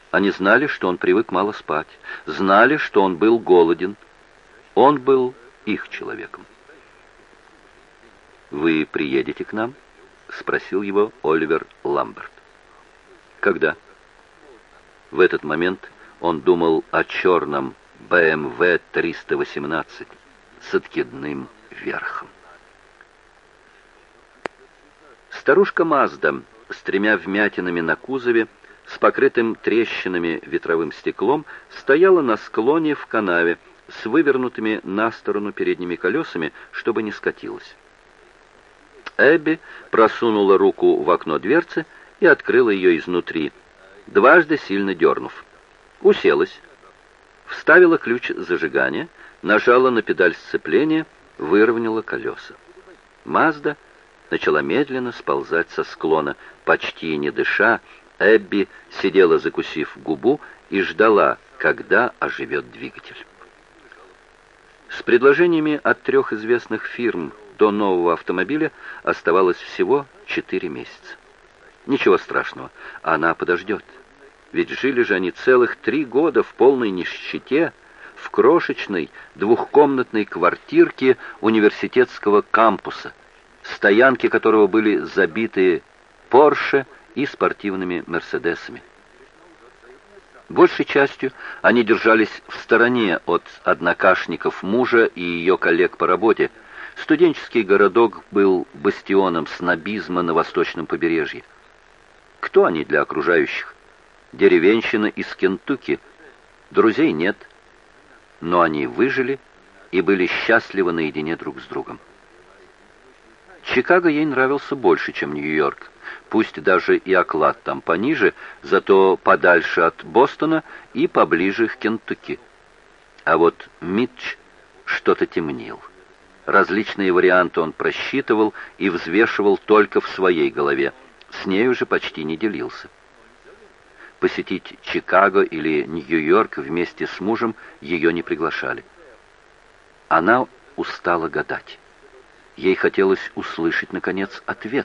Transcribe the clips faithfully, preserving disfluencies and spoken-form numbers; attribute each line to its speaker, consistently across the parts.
Speaker 1: Они знали, что он привык мало спать, знали, что он был голоден. Он был их человеком. «Вы приедете к нам?» — спросил его Оливер Ламберт. «Когда?» В этот момент он думал о черном бэ эм вэ триста восемнадцать с откидным верхом. Старушка Мазда с тремя вмятинами на кузове, с покрытым трещинами ветровым стеклом, стояла на склоне в канаве с вывернутыми на сторону передними колесами, чтобы не скатилась. Эбби просунула руку в окно дверцы и открыла ее изнутри, дважды сильно дернув. Уселась, вставила ключ зажигания, нажала на педаль сцепления, выровняла колеса. Мазда начала медленно сползать со склона. Почти не дыша, Эбби сидела, закусив губу, и ждала, когда оживет двигатель. С предложениями от трех известных фирм до нового автомобиля оставалось всего четыре месяца. Ничего страшного, она подождет. Ведь жили же они целых три года в полной нищете, в крошечной двухкомнатной квартирке университетского кампуса, стоянки которого были забиты Порше и спортивными Мерседесами. Большей частью они держались в стороне от однокашников мужа и ее коллег по работе. Студенческий городок был бастионом снобизма на восточном побережье. Кто они для окружающих? Деревенщина из Кентукки. Друзей нет. Но они выжили и были счастливы наедине друг с другом. Чикаго ей нравился больше, чем Нью-Йорк. Пусть даже и оклад там пониже, зато подальше от Бостона и поближе к Кентукки. А вот Митч что-то темнил. Различные варианты он просчитывал и взвешивал только в своей голове. С ней уже почти не делился. Посетить Чикаго или Нью-Йорк вместе с мужем ее не приглашали. Она устала гадать. Ей хотелось услышать, наконец, ответ.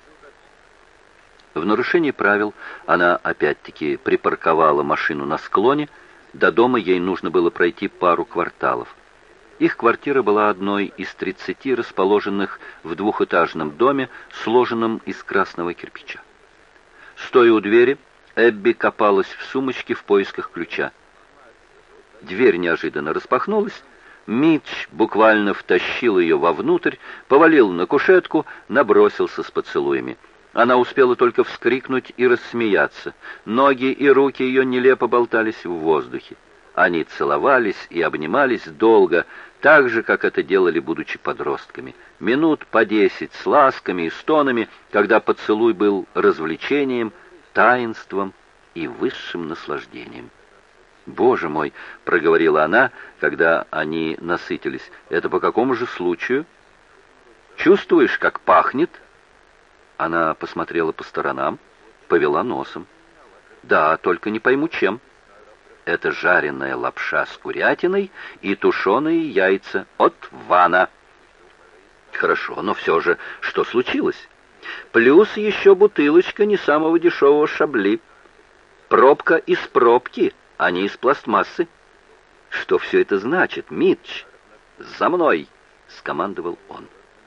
Speaker 1: В нарушении правил она опять-таки припарковала машину на склоне. До дома ей нужно было пройти пару кварталов. Их квартира была одной из тридцати расположенных в двухэтажном доме, сложенном из красного кирпича. Стоя у двери, Эбби копалась в сумочке в поисках ключа. Дверь неожиданно распахнулась. Митч буквально втащил ее вовнутрь, повалил на кушетку, набросился с поцелуями. Она успела только вскрикнуть и рассмеяться. Ноги и руки ее нелепо болтались в воздухе. Они целовались и обнимались долго, так же, как это делали, будучи подростками. Минут по десять с ласками и стонами, когда поцелуй был развлечением, таинством и высшим наслаждением. «Боже мой!» — проговорила она, когда они насытились. «Это по какому же случаю? Чувствуешь, как пахнет?» Она посмотрела по сторонам, повела носом. «Да, только не пойму, чем. Это жареная лапша с курятиной и тушеные яйца от Вана». «Хорошо, но все же, что случилось? Плюс еще бутылочка не самого дешевого шабли. Пробка из пробки, а не из пластмассы. Что все это значит, Митч? За мной!» — скомандовал он.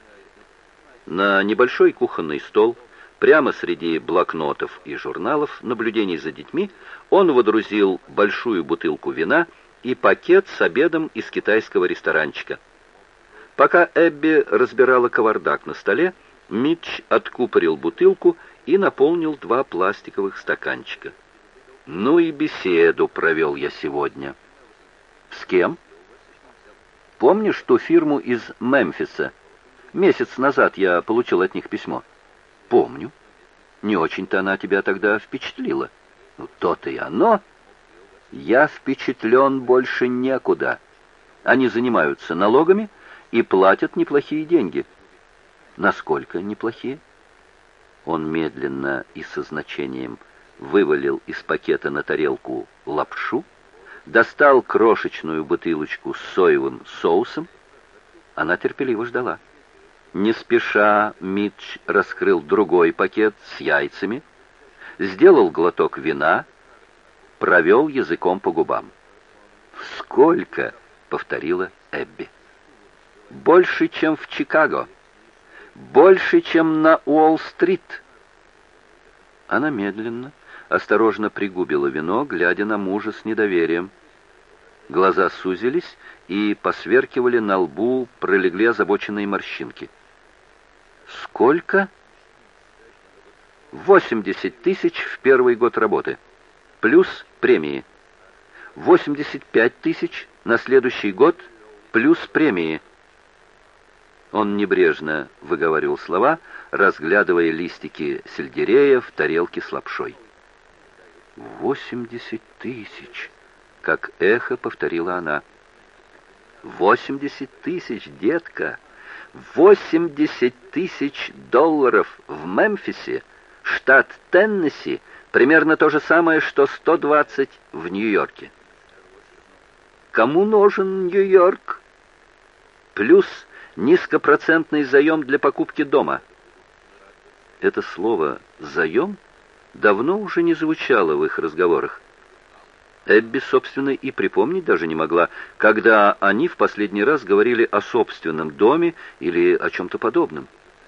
Speaker 1: На небольшой кухонный стол, прямо среди блокнотов и журналов наблюдений за детьми, он водрузил большую бутылку вина и пакет с обедом из китайского ресторанчика. Пока Эбби разбирала кавардак на столе, Митч откупорил бутылку и наполнил два пластиковых стаканчика. «Ну и беседу провел я сегодня». «С кем?» «Помнишь ту фирму из Мемфиса? Месяц назад я получил от них письмо». «Помню. Не очень-то она тебя тогда впечатлила». «Ну, то-то и оно. Я впечатлен больше некуда. Они занимаются налогами и платят неплохие деньги». «Насколько неплохие?» Он медленно и со значением вывалил из пакета на тарелку лапшу, достал крошечную бутылочку с соевым соусом. Она терпеливо ждала. Не спеша Митч раскрыл другой пакет с яйцами, сделал глоток вина, провел языком по губам. «Сколько?» — повторила Эбби. «Больше, чем в Чикаго. Больше, чем на Уолл-стрит». Она медленно, осторожно пригубила вино, глядя на мужа с недоверием. Глаза сузились и посверкивали, на лбу пролегли озабоченные морщинки. «Сколько?» «Восемьдесят тысяч в первый год работы, плюс премии. Восемьдесят пять тысяч на следующий год, плюс премии». Он небрежно выговаривал слова, разглядывая листики сельдерея в тарелке с лапшой. «Восемьдесят тысяч!» — как эхо повторила она. «Восемьдесят тысяч, детка! Восемьдесят тысяч долларов в Мемфисе, штат Теннесси, примерно то же самое, что сто двадцать в Нью-Йорке». «Кому нужен Нью-Йорк?» «Плюс низкопроцентный заем для покупки дома». Это слово «заем» давно уже не звучало в их разговорах. Эбби, собственно, и припомнить даже не могла, когда они в последний раз говорили о собственном доме или о чем-то подобном.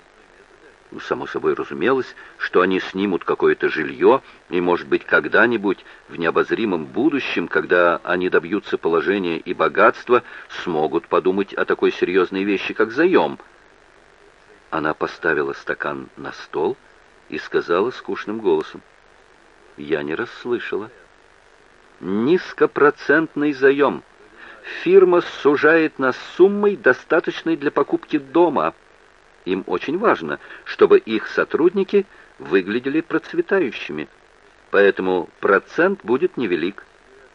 Speaker 1: Само собой разумелось, что они снимут какое-то жилье, и, может быть, когда-нибудь в необозримом будущем, когда они добьются положения и богатства, смогут подумать о такой серьезной вещи, как заем. Она поставила стакан на стол и сказала скучным голосом: «Я не расслышала». «Низкопроцентный заем. Фирма сужает нас суммой, достаточной для покупки дома. Им очень важно, чтобы их сотрудники выглядели процветающими, поэтому процент будет невелик».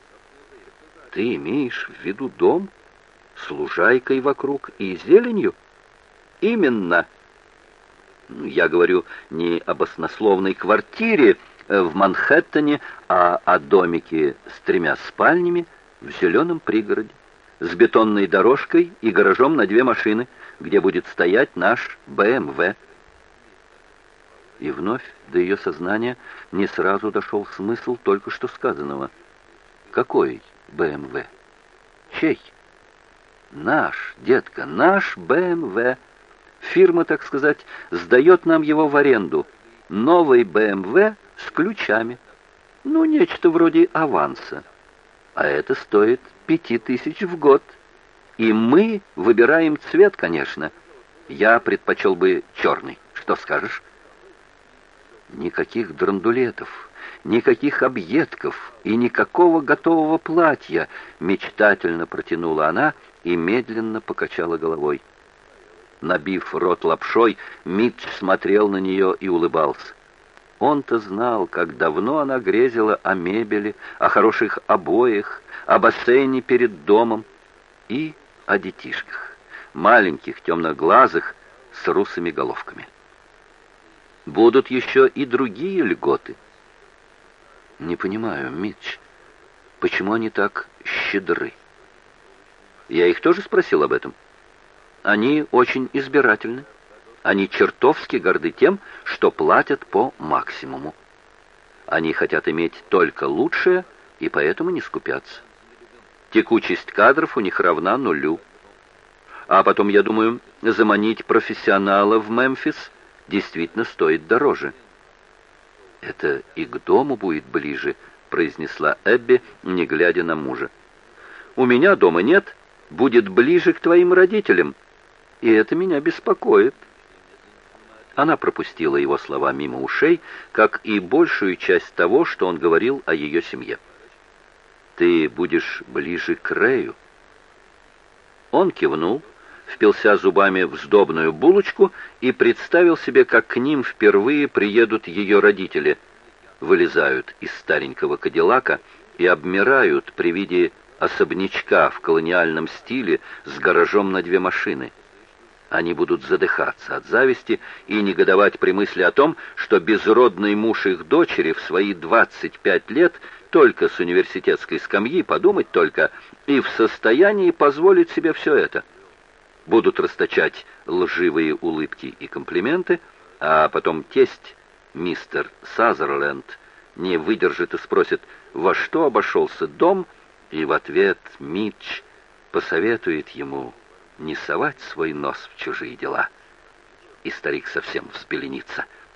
Speaker 1: «Ты имеешь в виду дом с лужайкой вокруг и зеленью?» «Именно. Я говорю не об баснословной квартире в Манхэттене, а о домике с тремя спальнями в зеленом пригороде, с бетонной дорожкой и гаражом на две машины, где будет стоять наш бэ эм вэ». И вновь до ее сознания не сразу дошел смысл только что сказанного. «Какой бэ эм вэ? Чей?» «Наш, детка, наш бэ эм вэ. Фирма, так сказать, сдает нам его в аренду. Новый бэ эм вэ с ключами. Ну, нечто вроде аванса. А это стоит пяти тысяч в год. И мы выбираем цвет, конечно. Я предпочел бы черный. Что скажешь?» «Никаких драндулетов, никаких объедков и никакого готового платья», мечтательно протянула она и медленно покачала головой. Набив рот лапшой, Митч смотрел на нее и улыбался. Он-то знал, как давно она грезила о мебели, о хороших обоях, о бассейне перед домом и о детишках, маленьких, темноглазых, с русыми головками. Будут еще и другие льготы. «Не понимаю, Митч, почему они так щедры?» «Я их тоже спросил об этом. Они очень избирательны. Они чертовски горды тем, что платят по максимуму. Они хотят иметь только лучшее, и поэтому не скупятся. Текучесть кадров у них равна нулю. А потом, я думаю, заманить профессионала в Мемфис действительно стоит дороже». «Это и к дому будет ближе», — произнесла Эбби, не глядя на мужа. «У меня дома нет, будет ближе к твоим родителям, и это меня беспокоит». Она пропустила его слова мимо ушей, как и большую часть того, что он говорил о ее семье. «Ты будешь ближе к Рэю». Он кивнул, впился зубами в сдобную булочку и представил себе, как к ним впервые приедут ее родители, вылезают из старенького кадиллака и обмирают при виде особнячка в колониальном стиле с гаражом на две машины. Они будут задыхаться от зависти и негодовать при мысли о том, что безродный муж их дочери в свои двадцать пять лет только с университетской скамьи, подумать только, и в состоянии позволить себе все это. Будут расточать лживые улыбки и комплименты, а потом тесть, мистер Сазерленд, не выдержит и спросит, во что обошелся дом, и в ответ Митч посоветует ему не совать свой нос в чужие дела. И старик совсем взбеленится.